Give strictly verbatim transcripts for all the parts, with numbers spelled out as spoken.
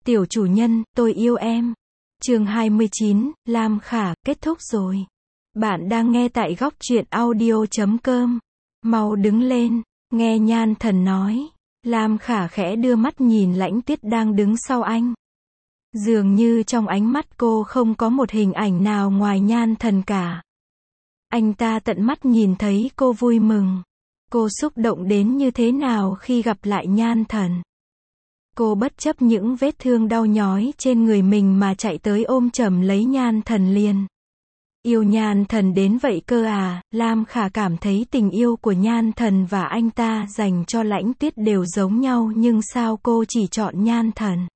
Tiểu chủ nhân, tôi yêu em. Chương hai mươi chín, Lam Khả, kết thúc rồi. Bạn đang nghe tại góc truyện audio chấm com. Mau đứng lên, nghe Nhan Thần nói. Lam Khả khẽ đưa mắt nhìn Lãnh Tuyết đang đứng sau anh. Dường như trong ánh mắt cô không có một hình ảnh nào ngoài Nhan Thần cả. Anh ta tận mắt nhìn thấy cô vui mừng. Cô xúc động đến như thế nào khi gặp lại Nhan Thần. Cô bất chấp những vết thương đau nhói trên người mình mà chạy tới ôm chầm lấy Nhan Thần liền. Yêu Nhan Thần đến vậy cơ à? Lam Khả cảm thấy tình yêu của Nhan Thần và anh ta dành cho Lãnh Tuyết đều giống nhau, nhưng sao cô chỉ chọn Nhan Thần?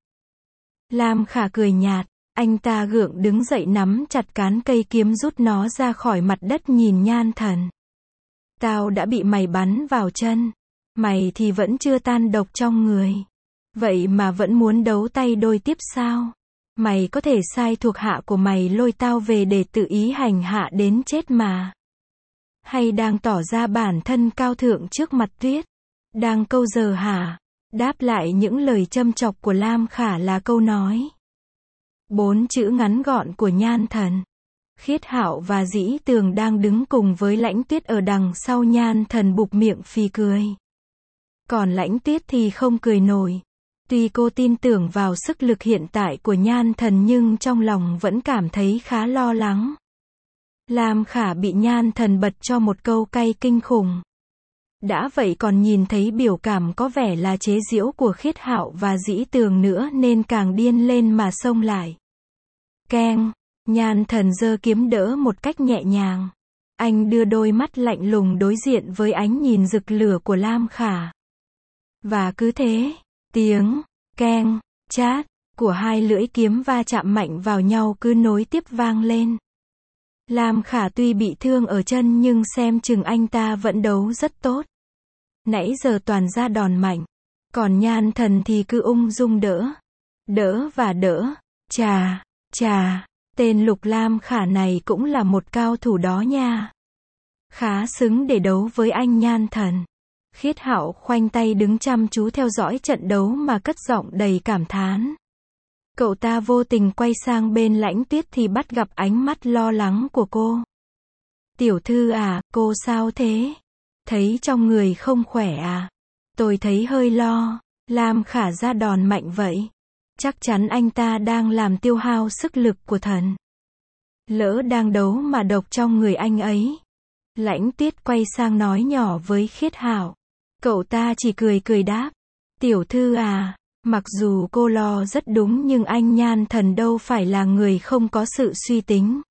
Lam Khả cười nhạt, anh ta gượng đứng dậy nắm chặt cán cây kiếm rút nó ra khỏi mặt đất nhìn Nhan Thần. Tao đã bị mày bắn vào chân. Mày thì vẫn chưa tan độc trong người. Vậy mà vẫn muốn đấu tay đôi tiếp sao? Mày có thể sai thuộc hạ của mày lôi tao về để tự ý hành hạ đến chết mà. Hay đang tỏ ra bản thân cao thượng trước mặt Tuyết? Đang câu giờ hả? Đáp lại những lời châm chọc của Lam Khả là câu nói. Bốn chữ ngắn gọn của Nhan Thần. Khiết Hạo và Dĩ Tường đang đứng cùng với Lãnh Tuyết ở đằng sau Nhan Thần bụp miệng phì cười. Còn Lãnh Tuyết thì không cười nổi. Tuy cô tin tưởng vào sức lực hiện tại của Nhan Thần nhưng trong lòng vẫn cảm thấy khá lo lắng. Lam Khả bị Nhan Thần bật cho một câu cay kinh khủng. Đã vậy còn nhìn thấy biểu cảm có vẻ là chế giễu của Khiết Hạo và Dĩ Tường nữa nên càng điên lên mà xông lại. Keng, Nhan Thần giơ kiếm đỡ một cách nhẹ nhàng. Anh đưa đôi mắt lạnh lùng đối diện với ánh nhìn rực lửa của Lam Khả. Và cứ thế, tiếng keng, chát của hai lưỡi kiếm va chạm mạnh vào nhau cứ nối tiếp vang lên. Lam Khả tuy bị thương ở chân nhưng xem chừng anh ta vẫn đấu rất tốt. Nãy giờ toàn ra đòn mạnh. Còn Nhan Thần thì cứ ung dung đỡ. Đỡ và đỡ. Chà, chà, tên Lục Lam Khả này cũng là một cao thủ đó nha. Khá xứng để đấu với anh Nhan Thần. Khiết Hạo khoanh tay đứng chăm chú theo dõi trận đấu mà cất giọng đầy cảm thán. Cậu ta vô tình quay sang bên Lãnh Tuyết thì bắt gặp ánh mắt lo lắng của cô. Tiểu thư à, cô sao thế? Thấy trong người không khỏe à? Tôi thấy hơi lo. Lam Khả ra đòn mạnh vậy. Chắc chắn anh ta đang làm tiêu hao sức lực của thần. Lỡ đang đấu mà độc trong người anh ấy. Lãnh Tuyết quay sang nói nhỏ với Khiết Hạo. Cậu ta chỉ cười cười đáp. Tiểu thư à, mặc dù cô lo rất đúng nhưng anh Nhan Thần đâu phải là người không có sự suy tính.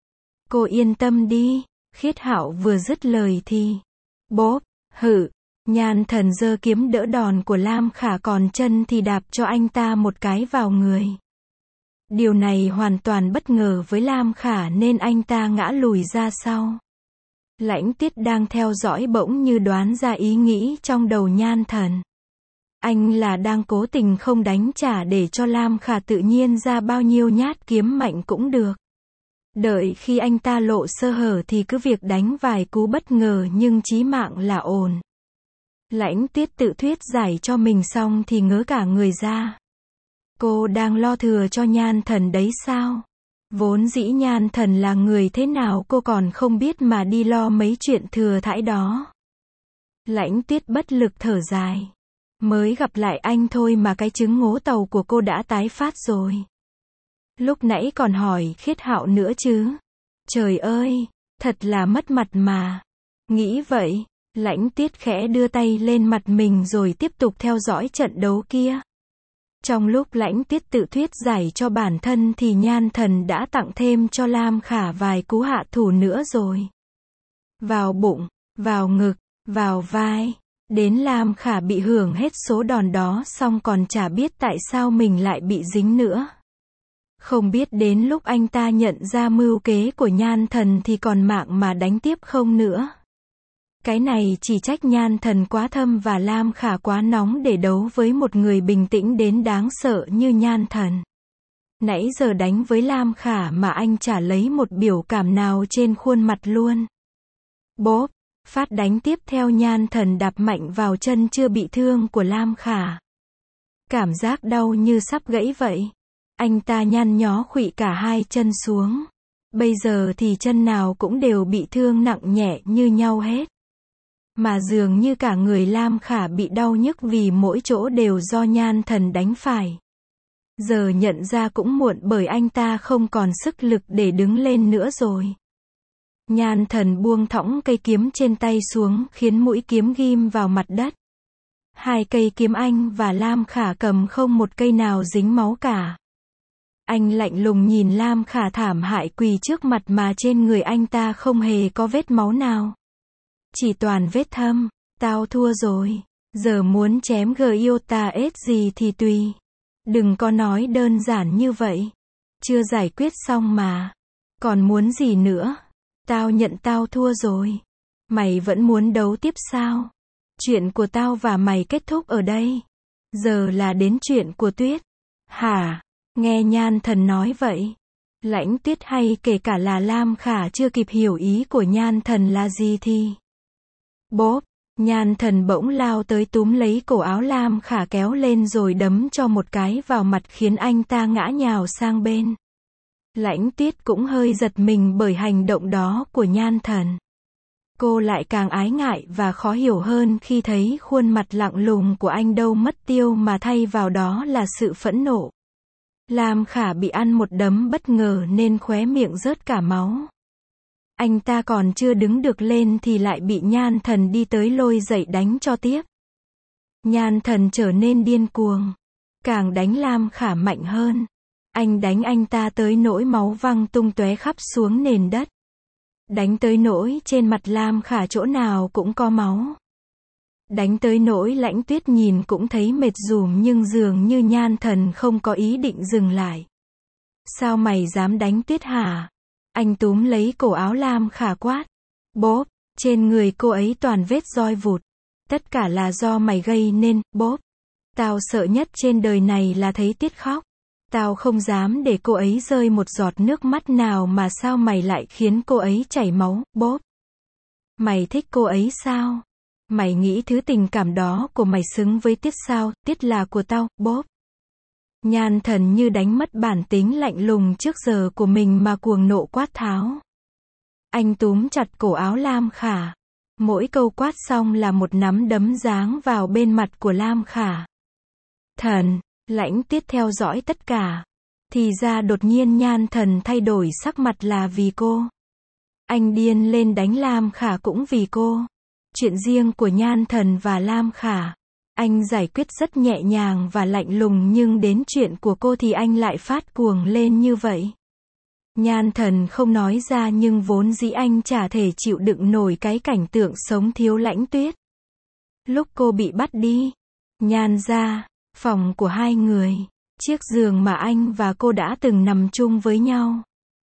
Cô yên tâm đi. Khiết Hạo vừa dứt lời thì bốp, hự, Nhan Thần giơ kiếm đỡ đòn của Lam Khả còn chân thì đạp cho anh ta một cái vào người. Điều này hoàn toàn bất ngờ với Lam Khả nên anh ta ngã lùi ra sau. Lãnh Tuyết đang theo dõi bỗng như đoán ra ý nghĩ trong đầu Nhan Thần. Anh là đang cố tình không đánh trả để cho Lam Khả tự nhiên ra bao nhiêu nhát kiếm mạnh cũng được. Đợi khi anh ta lộ sơ hở thì cứ việc đánh vài cú bất ngờ nhưng chí mạng là ổn. Lãnh Tuyết tự thuyết giải cho mình xong thì ngớ cả người ra. Cô đang lo thừa cho Nhan Thần đấy sao? Vốn dĩ Nhan Thần là người thế nào cô còn không biết mà đi lo mấy chuyện thừa thãi đó. Lãnh Tuyết bất lực thở dài. Mới gặp lại anh thôi mà cái chứng ngố tàu của cô đã tái phát rồi. Lúc nãy còn hỏi Khiết Hạo nữa chứ. Trời ơi, thật là mất mặt mà. Nghĩ vậy, Lãnh Tuyết khẽ đưa tay lên mặt mình rồi tiếp tục theo dõi trận đấu kia. Trong lúc Lãnh Tuyết tự thuyết giải cho bản thân thì Nhan Thần đã tặng thêm cho Lam Khả vài cú hạ thủ nữa rồi. Vào bụng, vào ngực, vào vai. Đến Lam Khả bị hưởng hết số đòn đó xong còn chả biết tại sao mình lại bị dính nữa. Không biết đến lúc anh ta nhận ra mưu kế của Nhan Thần thì còn mạng mà đánh tiếp không nữa. Cái này chỉ trách Nhan Thần quá thâm và Lam Khả quá nóng để đấu với một người bình tĩnh đến đáng sợ như Nhan Thần. Nãy giờ đánh với Lam Khả mà anh chả lấy một biểu cảm nào trên khuôn mặt luôn. Bốp, phát đánh tiếp theo Nhan Thần đạp mạnh vào chân chưa bị thương của Lam Khả. Cảm giác đau như sắp gãy vậy. Anh ta nhăn nhó khuỵu cả hai chân xuống. Bây giờ thì chân nào cũng đều bị thương nặng nhẹ như nhau hết. Mà dường như cả người Lam Khả bị đau nhức vì mỗi chỗ đều do Nhan Thần đánh phải. Giờ nhận ra cũng muộn bởi anh ta không còn sức lực để đứng lên nữa rồi. Nhan Thần buông thõng cây kiếm trên tay xuống khiến mũi kiếm ghim vào mặt đất. Hai cây kiếm anh và Lam Khả cầm không một cây nào dính máu cả. Anh lạnh lùng nhìn Lam Khả thảm hại quỳ trước mặt mà trên người anh ta không hề có vết máu nào. Chỉ toàn vết thâm. Tao thua rồi. Giờ muốn chém Giota ết gì thì tùy. Đừng có nói đơn giản như vậy. Chưa giải quyết xong mà. Còn muốn gì nữa? Tao nhận tao thua rồi. Mày vẫn muốn đấu tiếp sao? Chuyện của tao và mày kết thúc ở đây. Giờ là đến chuyện của Tuyết. Hả? Nghe Nhan Thần nói vậy. Lãnh Tuyết hay kể cả là Lam Khả chưa kịp hiểu ý của Nhan Thần là gì thì. Bốp, Nhan Thần bỗng lao tới túm lấy cổ áo Lam Khả kéo lên rồi đấm cho một cái vào mặt khiến anh ta ngã nhào sang bên. Lãnh Tuyết cũng hơi giật mình bởi hành động đó của Nhan Thần. Cô lại càng ái ngại và khó hiểu hơn khi thấy khuôn mặt lạnh lùng của anh đâu mất tiêu mà thay vào đó là sự phẫn nộ. Lam Khả bị ăn một đấm bất ngờ nên khóe miệng rớt cả máu. Anh ta còn chưa đứng được lên thì lại bị Nhan Thần đi tới lôi dậy đánh cho tiếp. Nhan Thần trở nên điên cuồng. Càng đánh Lam Khả mạnh hơn. Anh đánh anh ta tới nỗi máu văng tung tóe khắp xuống nền đất. Đánh tới nỗi trên mặt Lam Khả chỗ nào cũng có máu. Đánh tới nỗi Lãnh Tuyết nhìn cũng thấy mệt rùm nhưng dường như Nhan Thần không có ý định dừng lại. Sao mày dám đánh Tuyết hả? Anh túm lấy cổ áo Lam Khả quát. Bốp, trên người cô ấy toàn vết roi vụt. Tất cả là do mày gây nên, bốp. Tao sợ nhất trên đời này là thấy Tuyết khóc. Tao không dám để cô ấy rơi một giọt nước mắt nào mà sao mày lại khiến cô ấy chảy máu, bốp. Mày thích cô ấy sao? Mày nghĩ thứ tình cảm đó của mày xứng với Tuyết sao? Tuyết là của tao, bốp. Nhan Thần như đánh mất bản tính lạnh lùng trước giờ của mình mà cuồng nộ quát tháo. Anh túm chặt cổ áo Lam Khả. Mỗi câu quát xong là một nắm đấm giáng vào bên mặt của Lam Khả. Thần, Lãnh Tuyết theo dõi tất cả. Thì ra đột nhiên Nhan Thần thay đổi sắc mặt là vì cô. Anh điên lên đánh Lam Khả cũng vì cô. Chuyện riêng của Nhan Thần và Lam Khả. Anh giải quyết rất nhẹ nhàng và lạnh lùng nhưng đến chuyện của cô thì anh lại phát cuồng lên như vậy. Nhan Thần không nói ra nhưng vốn dĩ anh chả thể chịu đựng nổi cái cảnh tượng sống thiếu Lãnh Tuyết. Lúc cô bị bắt đi, Nhan ra, phòng của hai người, chiếc giường mà anh và cô đã từng nằm chung với nhau.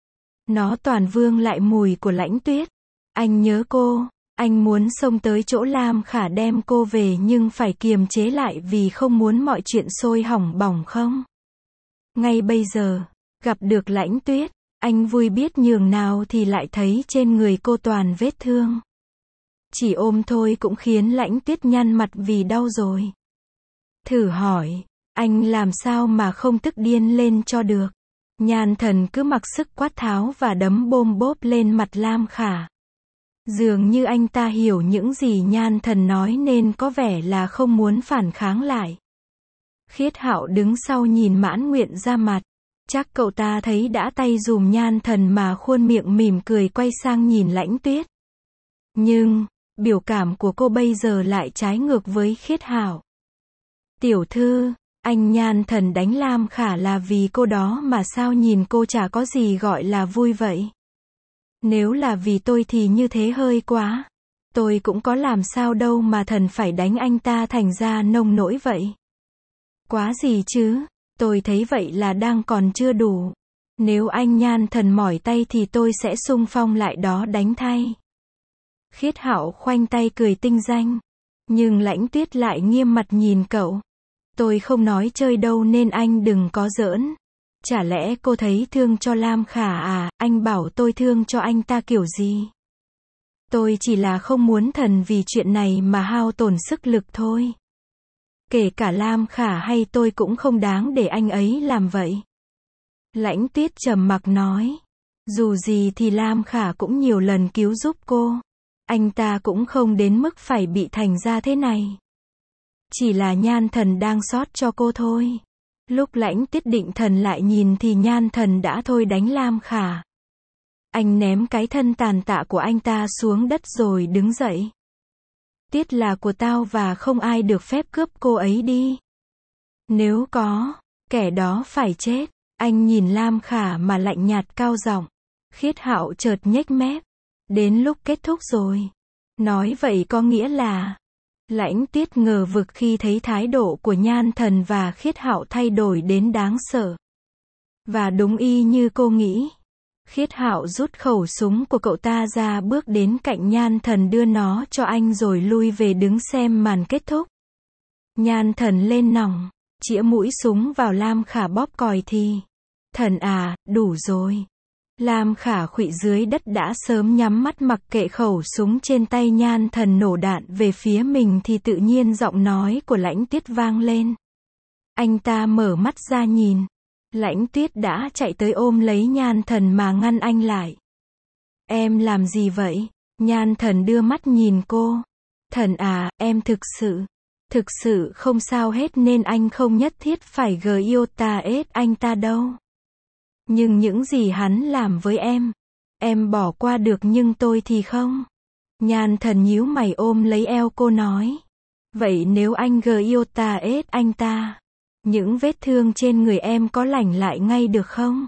Nó toàn vương lại mùi của Lãnh Tuyết. Anh nhớ cô. Anh muốn xông tới chỗ Lam Khả đem cô về nhưng phải kiềm chế lại vì không muốn mọi chuyện sôi hỏng bỏng không. Ngay bây giờ, gặp được Lãnh Tuyết, anh vui biết nhường nào thì lại thấy trên người cô toàn vết thương. Chỉ ôm thôi cũng khiến Lãnh Tuyết nhăn mặt vì đau rồi. Thử hỏi, anh làm sao mà không tức điên lên cho được. Nhan Thần cứ mặc sức quát tháo và đấm bôm bốp lên mặt Lam Khả. Dường như anh ta hiểu những gì Nhan Thần nói nên có vẻ là không muốn phản kháng lại. Khiết Hạo đứng sau nhìn mãn nguyện ra mặt. Chắc cậu ta thấy đã tay dùm Nhan Thần mà khuôn miệng mỉm cười quay sang nhìn Lãnh Tuyết. Nhưng, biểu cảm của cô bây giờ lại trái ngược với Khiết Hạo. Tiểu thư, anh Nhan Thần đánh Lam Khả là vì cô đó mà sao nhìn cô chả có gì gọi là vui vậy. Nếu là vì tôi thì như thế hơi quá. Tôi cũng có làm sao đâu mà thần phải đánh anh ta thành ra nông nỗi vậy. Quá gì chứ, tôi thấy vậy là đang còn chưa đủ. Nếu anh Nhan Thần mỏi tay thì tôi sẽ xung phong lại đó đánh thay. Khiết Hạo khoanh tay cười tinh danh. Nhưng Lãnh Tuyết lại nghiêm mặt nhìn cậu. Tôi không nói chơi đâu nên anh đừng có giỡn. Chả lẽ cô thấy thương cho Lam Khả à, anh bảo tôi thương cho anh ta kiểu gì? Tôi chỉ là không muốn thần vì chuyện này mà hao tổn sức lực thôi. Kể cả Lam Khả hay tôi cũng không đáng để anh ấy làm vậy. Lãnh Tuyết trầm mặc nói. Dù gì thì Lam Khả cũng nhiều lần cứu giúp cô. Anh ta cũng không đến mức phải bị thành ra thế này. Chỉ là Nhan Thần đang xót cho cô thôi. Lúc Lãnh Tuyết định thần lại nhìn thì Nhan Thần đã thôi đánh Lam Khả. Anh ném cái thân tàn tạ của anh ta xuống đất rồi đứng dậy. Tuyết là của tao và không ai được phép cướp cô ấy đi. Nếu có, kẻ đó phải chết. Anh nhìn Lam Khả mà lạnh nhạt cao giọng. Khiết Hạo chợt nhếch mép. Đến lúc kết thúc rồi. Nói vậy có nghĩa là... Lãnh Tuyết ngờ vực khi thấy thái độ của Nhan Thần và Khiết Hạo thay đổi đến đáng sợ. Và đúng y như cô nghĩ. Khiết Hạo rút khẩu súng của cậu ta ra, bước đến cạnh Nhan Thần đưa nó cho anh rồi lui về đứng xem màn kết thúc. Nhan Thần lên nòng, chĩa mũi súng vào Lam Khả bóp còi thì. Thần à, đủ rồi. Lam Khả khuỵu dưới đất đã sớm nhắm mắt mặc kệ khẩu súng trên tay Nhan Thần nổ đạn về phía mình thì tự nhiên giọng nói của Lãnh Tuyết vang lên. Anh ta mở mắt ra nhìn. Lãnh Tuyết đã chạy tới ôm lấy Nhan Thần mà ngăn anh lại. Em làm gì vậy? Nhan Thần đưa mắt nhìn cô. Thần à, em thực sự, thực sự không sao hết nên anh không nhất thiết phải gờ yêu ta ết anh ta đâu. Nhưng những gì hắn làm với em, em bỏ qua được nhưng tôi thì không. Nhan Thần nhíu mày ôm lấy eo cô nói. Vậy nếu anh gờ yêu ta ết anh ta, những vết thương trên người em có lành lại ngay được không?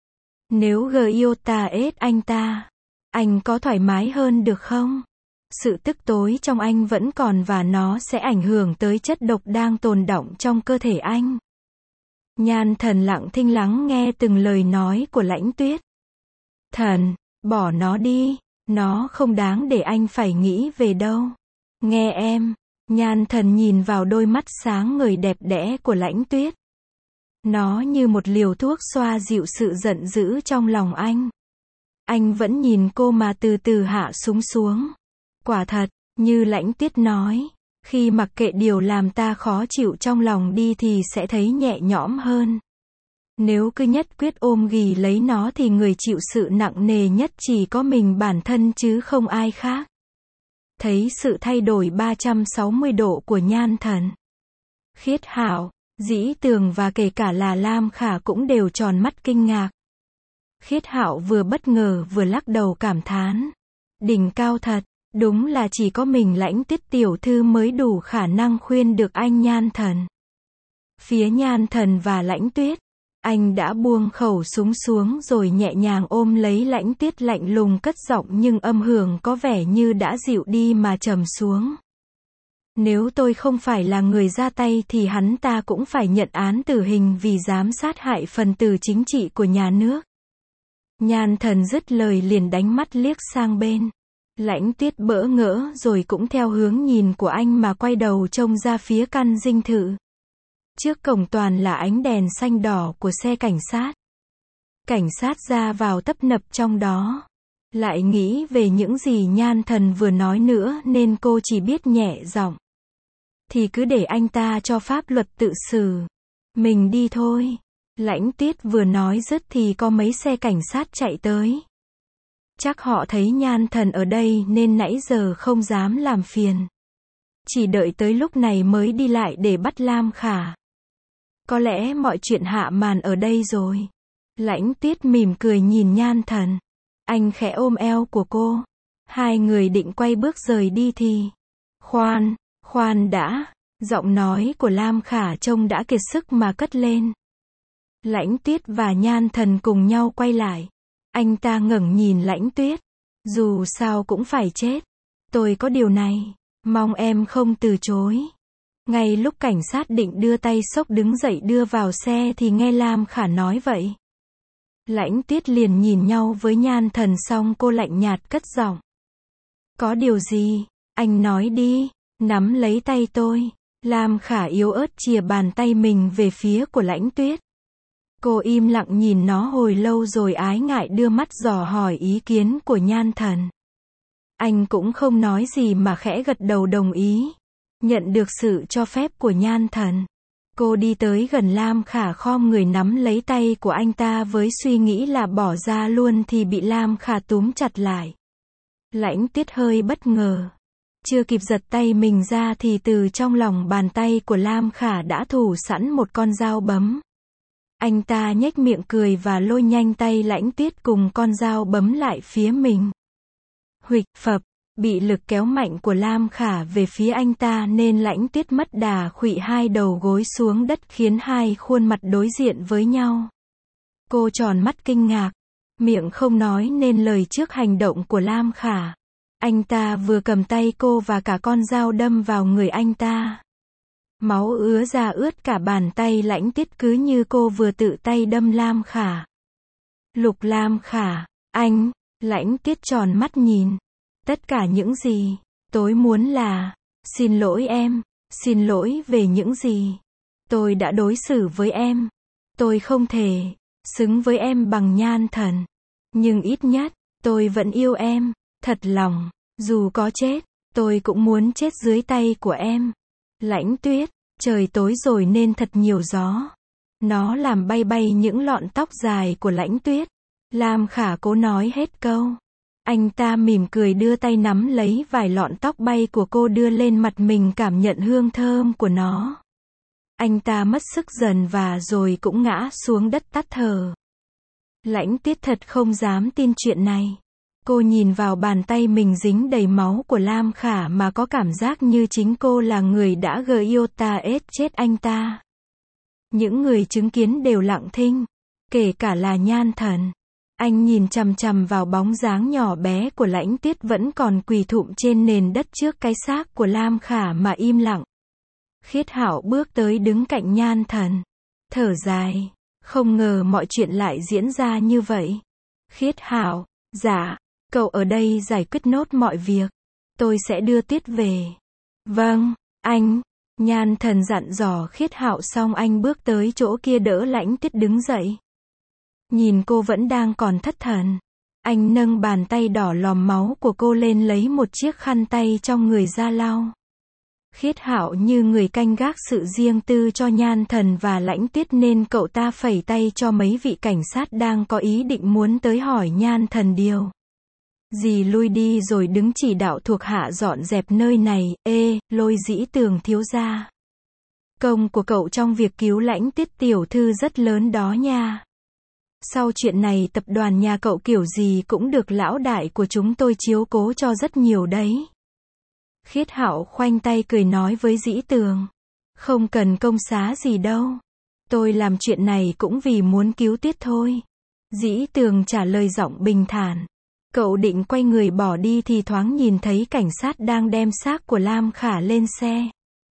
Nếu gờ yêu ta ết anh ta, anh có thoải mái hơn được không? Sự tức tối trong anh vẫn còn và nó sẽ ảnh hưởng tới chất độc đang tồn đọng trong cơ thể anh. Nhan Thần lặng thinh lắng nghe từng lời nói của Lãnh Tuyết. Thần, bỏ nó đi, nó không đáng để anh phải nghĩ về đâu. Nghe em. Nhan Thần nhìn vào đôi mắt sáng ngời đẹp đẽ của Lãnh Tuyết. Nó như một liều thuốc xoa dịu sự giận dữ trong lòng anh. Anh vẫn nhìn cô mà từ từ hạ súng xuống. Quả thật, như Lãnh Tuyết nói, khi mặc kệ điều làm ta khó chịu trong lòng đi thì sẽ thấy nhẹ nhõm hơn. Nếu cứ nhất quyết ôm ghì lấy nó thì người chịu sự nặng nề nhất chỉ có mình bản thân chứ không ai khác. Thấy sự thay đổi ba trăm sáu mươi độ của Nhan Thần, Khiết Hạo, Dĩ Tường và kể cả là Lam Khả cũng đều tròn mắt kinh ngạc. Khiết Hạo vừa bất ngờ vừa lắc đầu cảm thán. Đỉnh cao thật, đúng là chỉ có mình Lãnh Tuyết tiểu thư mới đủ khả năng khuyên được anh Nhan Thần. Phía Nhan Thần và Lãnh Tuyết, anh đã buông khẩu súng xuống rồi nhẹ nhàng ôm lấy Lãnh Tuyết lạnh lùng cất giọng nhưng âm hưởng có vẻ như đã dịu đi mà trầm xuống. Nếu tôi không phải là người ra tay thì hắn ta cũng phải nhận án tử hình vì dám sát hại phần tử chính trị của nhà nước. Nhan Thần dứt lời liền đánh mắt liếc sang bên. Lãnh Tuyết bỡ ngỡ rồi cũng theo hướng nhìn của anh mà quay đầu trông ra phía căn dinh thự. Trước cổng toàn là ánh đèn xanh đỏ của xe cảnh sát. Cảnh sát ra vào tấp nập trong đó. Lại nghĩ về những gì Nhan Thần vừa nói nữa nên cô chỉ biết nhẹ giọng. Thì cứ để anh ta cho pháp luật tự xử. Mình đi thôi. Lãnh Tuyết vừa nói dứt thì có mấy xe cảnh sát chạy tới. Chắc họ thấy Nhan Thần ở đây nên nãy giờ không dám làm phiền. Chỉ đợi tới lúc này mới đi lại để bắt Lam Khả. Có lẽ mọi chuyện hạ màn ở đây rồi. Lãnh Tuyết mỉm cười nhìn Nhan Thần. Anh khẽ ôm eo của cô. Hai người định quay bước rời đi thì... Khoan, khoan đã. Giọng nói của Lam Khả trông đã kiệt sức mà cất lên. Lãnh Tuyết và Nhan Thần cùng nhau quay lại. Anh ta ngẩng nhìn Lãnh Tuyết. Dù sao cũng phải chết. Tôi có điều này. Mong em không từ chối. Ngay lúc cảnh sát định đưa tay xốc đứng dậy đưa vào xe thì nghe Lam Khả nói vậy. Lãnh Tuyết liền nhìn nhau với Nhan Thần xong cô lạnh nhạt cất giọng. Có điều gì? Anh nói đi. Nắm lấy tay tôi. Lam Khả yếu ớt chìa bàn tay mình về phía của Lãnh Tuyết. Cô im lặng nhìn nó hồi lâu rồi ái ngại đưa mắt dò hỏi ý kiến của Nhan Thần. Anh cũng không nói gì mà khẽ gật đầu đồng ý. Nhận được sự cho phép của Nhan Thần, cô đi tới gần Lam Khả khom người nắm lấy tay của anh ta với suy nghĩ là bỏ ra luôn thì bị Lam Khả túm chặt lại. Lãnh Tuyết hơi bất ngờ. Chưa kịp giật tay mình ra thì từ trong lòng bàn tay của Lam Khả đã thủ sẵn một con dao bấm. Anh ta nhếch miệng cười và lôi nhanh tay Lãnh Tuyết cùng con dao bấm lại phía mình. Huỵch phập, bị lực kéo mạnh của Lam Khả về phía anh ta nên Lãnh Tuyết mất đà khuỵu hai đầu gối xuống đất khiến hai khuôn mặt đối diện với nhau. Cô tròn mắt kinh ngạc, miệng không nói nên lời trước hành động của Lam Khả. Anh ta vừa cầm tay cô và cả con dao đâm vào người anh ta. Máu ứa ra ướt cả bàn tay Lãnh Tuyết cứ như cô vừa tự tay đâm Lam Khả. Lục Lam Khả, anh, Lãnh Tuyết tròn mắt nhìn. Tất cả những gì tôi muốn là, xin lỗi em, xin lỗi về những gì tôi đã đối xử với em. Tôi không thể xứng với em bằng Nhan Thần, nhưng ít nhất, tôi vẫn yêu em, thật lòng, dù có chết, tôi cũng muốn chết dưới tay của em. Lãnh Tuyết, trời tối rồi nên thật nhiều gió. Nó làm bay bay những lọn tóc dài của Lãnh Tuyết. Lam Khả cố nói hết câu. Anh ta mỉm cười đưa tay nắm lấy vài lọn tóc bay của cô đưa lên mặt mình cảm nhận hương thơm của nó. Anh ta mất sức dần và rồi cũng ngã xuống đất tắt thở. Lãnh Tuyết thật không dám tin chuyện này. Cô nhìn vào bàn tay mình dính đầy máu của Lam Khả mà có cảm giác như chính cô là người đã gây yêu ta ết chết anh ta. Những người chứng kiến đều lặng thinh, kể cả là Nhan Thần. Anh nhìn chằm chằm vào bóng dáng nhỏ bé của Lãnh Tuyết vẫn còn quỳ thụp trên nền đất trước cái xác của Lam Khả mà im lặng. Khiết Hạo bước tới đứng cạnh Nhan Thần. Thở dài. Không ngờ mọi chuyện lại diễn ra như vậy. Khiết Hạo, dạ, cậu ở đây giải quyết nốt mọi việc. Tôi sẽ đưa Tuyết về. Vâng, anh. Nhan Thần dặn dò Khiết Hạo xong anh bước tới chỗ kia đỡ Lãnh Tuyết đứng dậy. Nhìn cô vẫn đang còn thất thần. Anh nâng bàn tay đỏ lòm máu của cô lên lấy một chiếc khăn tay trong người ra lau. Khiết Hạo như người canh gác sự riêng tư cho Nhan Thần và Lãnh Tuyết nên cậu ta phẩy tay cho mấy vị cảnh sát đang có ý định muốn tới hỏi Nhan Thần điều gì lui đi rồi đứng chỉ đạo thuộc hạ dọn dẹp nơi này. Ê, Lôi Dĩ Tường thiếu gia. Công của cậu trong việc cứu Lãnh Tuyết tiểu thư rất lớn đó nha. Sau chuyện này tập đoàn nhà cậu kiểu gì cũng được lão đại của chúng tôi chiếu cố cho rất nhiều đấy. Khiết Hạo khoanh tay cười nói với Dĩ Tường. Không cần công xá gì đâu. Tôi làm chuyện này cũng vì muốn cứu Tuyết thôi. Dĩ Tường trả lời giọng bình thản. Cậu định quay người bỏ đi thì thoáng nhìn thấy cảnh sát đang đem xác của Lam Khả lên xe.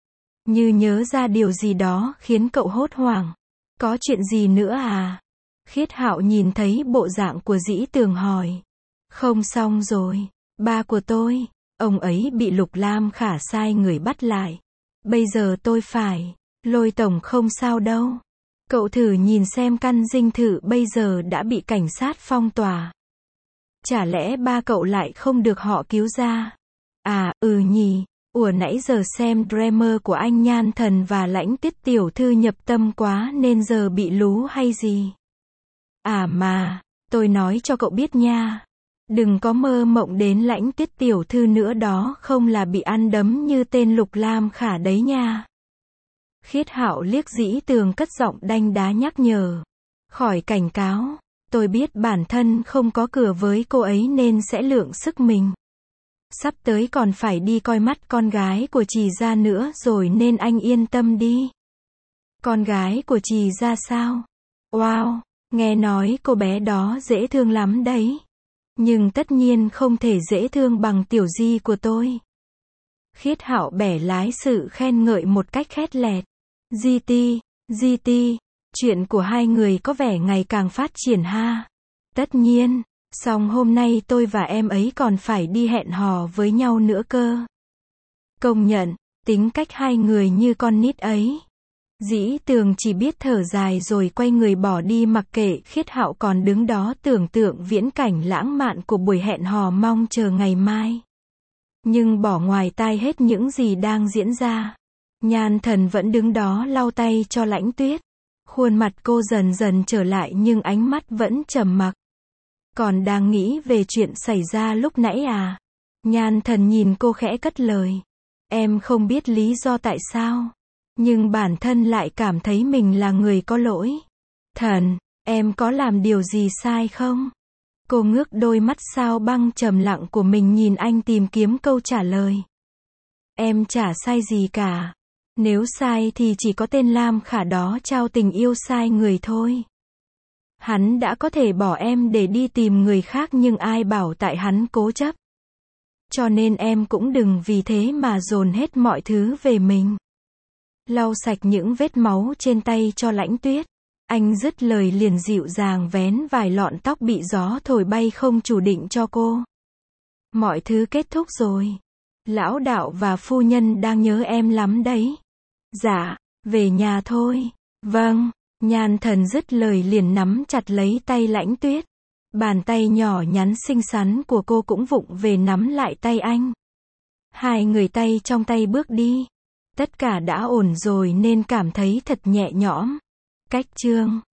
Như nhớ ra điều gì đó khiến cậu hốt hoảng. Có chuyện gì nữa à? Khiết Hạo nhìn thấy bộ dạng của Dĩ Tường hỏi. Không xong rồi. Ba của tôi, ông ấy bị Lục Lam Khả sai người bắt lại. Bây giờ tôi phải. Lôi tổng không sao đâu. Cậu thử nhìn xem căn dinh thự bây giờ đã bị cảnh sát phong tỏa. Chả lẽ ba cậu lại không được họ cứu ra? À, ừ nhỉ. Ủa nãy giờ xem drama của anh Nhan Thần và Lãnh Tuyết tiểu thư nhập tâm quá nên giờ bị lú hay gì? À mà, tôi nói cho cậu biết nha. Đừng có mơ mộng đến Lãnh Tuyết tiểu thư nữa đó không là bị ăn đấm như tên Lục Lam Khả đấy nha. Khiết Hạo liếc Dĩ Tường cất giọng đanh đá nhắc nhở. Khỏi cảnh cáo. Tôi biết bản thân không có cửa với cô ấy nên sẽ lượng sức mình. Sắp tới còn phải đi coi mắt con gái của Trì Gia nữa rồi nên anh yên tâm đi. Con gái của Trì Gia sao? Wow, nghe nói cô bé đó dễ thương lắm đấy. Nhưng tất nhiên không thể dễ thương bằng tiểu Di của tôi. Khiết Hạo bẻ lái sự khen ngợi một cách khét lẹt. giê tê, giê tê, chuyện của hai người có vẻ ngày càng phát triển ha. Tất nhiên, song hôm nay tôi và em ấy còn phải đi hẹn hò với nhau nữa cơ. Công nhận, tính cách hai người như con nít ấy. Dĩ Tường chỉ biết thở dài rồi quay người bỏ đi mặc kệ Khiết Hạo còn đứng đó tưởng tượng viễn cảnh lãng mạn của buổi hẹn hò mong chờ ngày mai. nhưng bỏ ngoài tai hết những gì đang diễn ra. Nhan Thần vẫn đứng đó lau tay cho Lãnh Tuyết. Khuôn mặt cô dần dần trở lại nhưng ánh mắt vẫn trầm mặc. Còn đang nghĩ về chuyện xảy ra lúc nãy à? Nhan Thần nhìn cô khẽ cất lời. Em không biết lý do tại sao, nhưng bản thân lại cảm thấy mình là người có lỗi. Thần, em có làm điều gì sai không? Cô ngước đôi mắt sao băng trầm lặng của mình nhìn anh tìm kiếm câu trả lời. Em chả sai gì cả. Nếu sai thì chỉ có tên Lam Khả đó trao tình yêu sai người thôi. Hắn đã có thể bỏ em để đi tìm người khác nhưng ai bảo tại hắn cố chấp. Cho nên em cũng đừng vì thế mà dồn hết mọi thứ về mình. Lau sạch những vết máu trên tay cho Lãnh Tuyết. Anh dứt lời liền dịu dàng vén vài lọn tóc bị gió thổi bay không chủ định cho cô. Mọi thứ kết thúc rồi. Lão đạo và phu nhân đang nhớ em lắm đấy. Dạ, về nhà thôi. Vâng, Nhan Thần dứt lời liền nắm chặt lấy tay Lãnh Tuyết. Bàn tay nhỏ nhắn xinh xắn của cô cũng vụng về nắm lại tay anh. Hai người tay trong tay bước đi. Tất cả đã ổn rồi nên cảm thấy thật nhẹ nhõm. Cách chương